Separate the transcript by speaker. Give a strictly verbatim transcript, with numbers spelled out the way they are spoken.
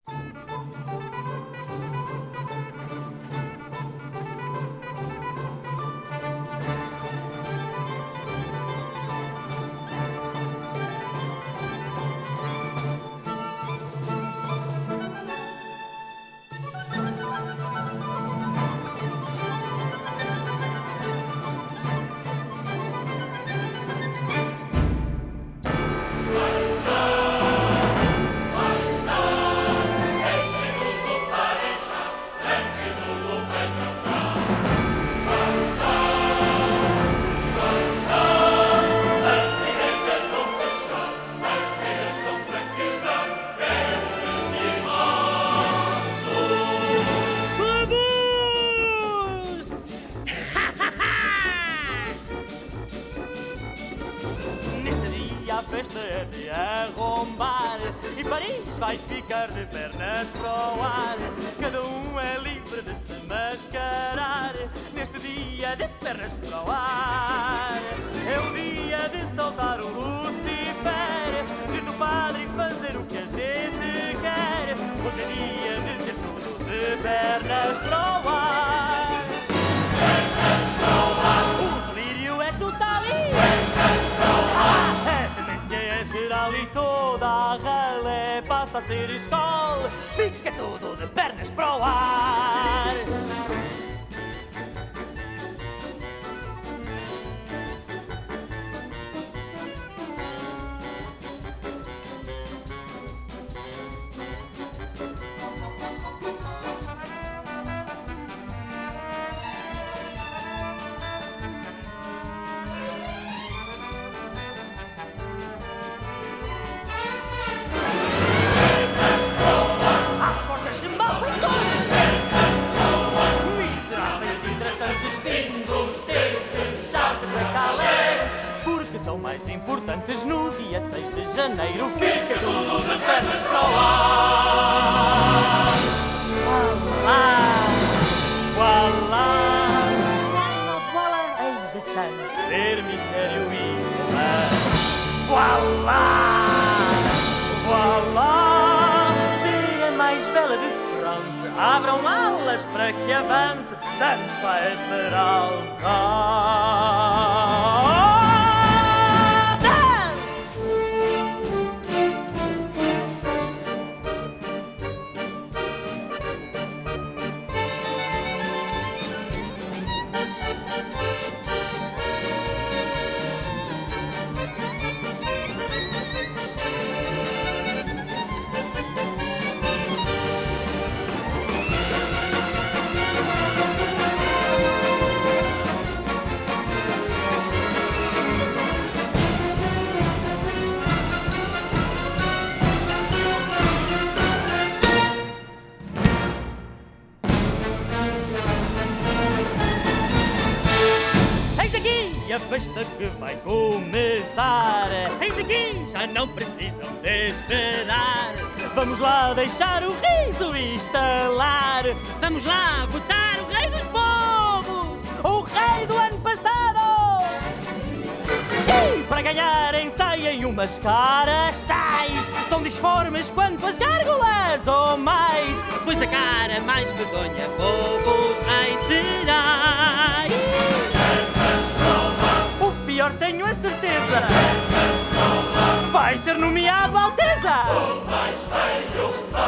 Speaker 1: A festa é de arrombar e Paris vai ficar de pernas para o ar. Cada um é livre de se mascarar neste dia de pernas para o ar. É o dia de soltar o Lucifer, vir do padre e fazer o que a gente quer. Hoje é dia de ter tudo de pernas para o ar. Pernas para o ar. O delírio é total e pernas para o ar. É geral e toda a ralé passa a ser escola, fica tudo de pernas para o ar. São mais importantes no dia seis de janeiro. Fica tudo de pernas para o ar. Voilá, voilá, voilá, voilá, eis a chance de ter mistério e romance. Voilá, voilá, filha mais bela de França, abram alas para que avance, dança a Esmeralda. A festa que vai começar. Eis aqui, já não precisam de esperar. Vamos lá deixar o riso estalar. Vamos lá votar o rei dos bobos, o rei do ano passado. E para ganhar ensaiem umas caras tais, tão disformes quanto as gárgulas ou mais. Pois a cara mais medonha bobo rei será. Pior tenho a certeza, vai ser nomeado Alteza. O mais feio